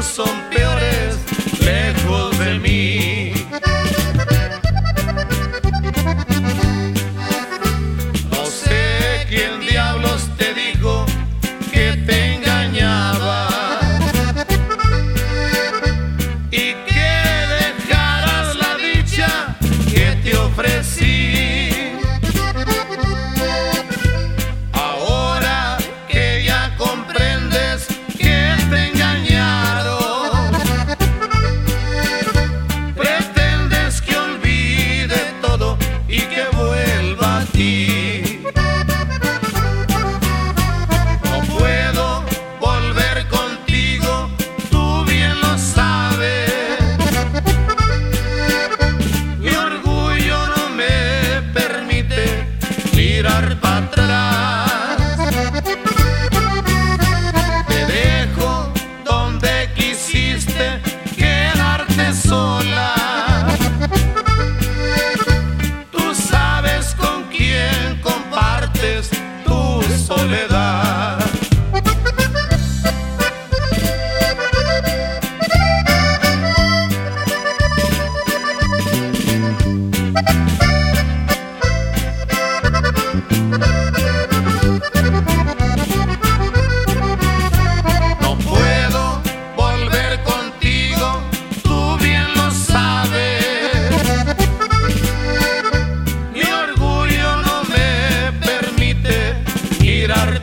otros son peores lejos de mí. No sé quién diablos te dijo que te engañaba y que dejaras la dicha que te ofrecí. Ahora que ya comprendes que te engañaron, pretendes que olvide todo y que vuelva a ti. No puedo volver contigo, tú bien lo sabes. Mi orgullo no me permite mirar para atrás. Te dejo donde quisiste quedarte sola. Tú sabes con quién compartes tu soledad. No puedo volver contigo, tú bien lo sabes. Mi orgullo no me permite mirar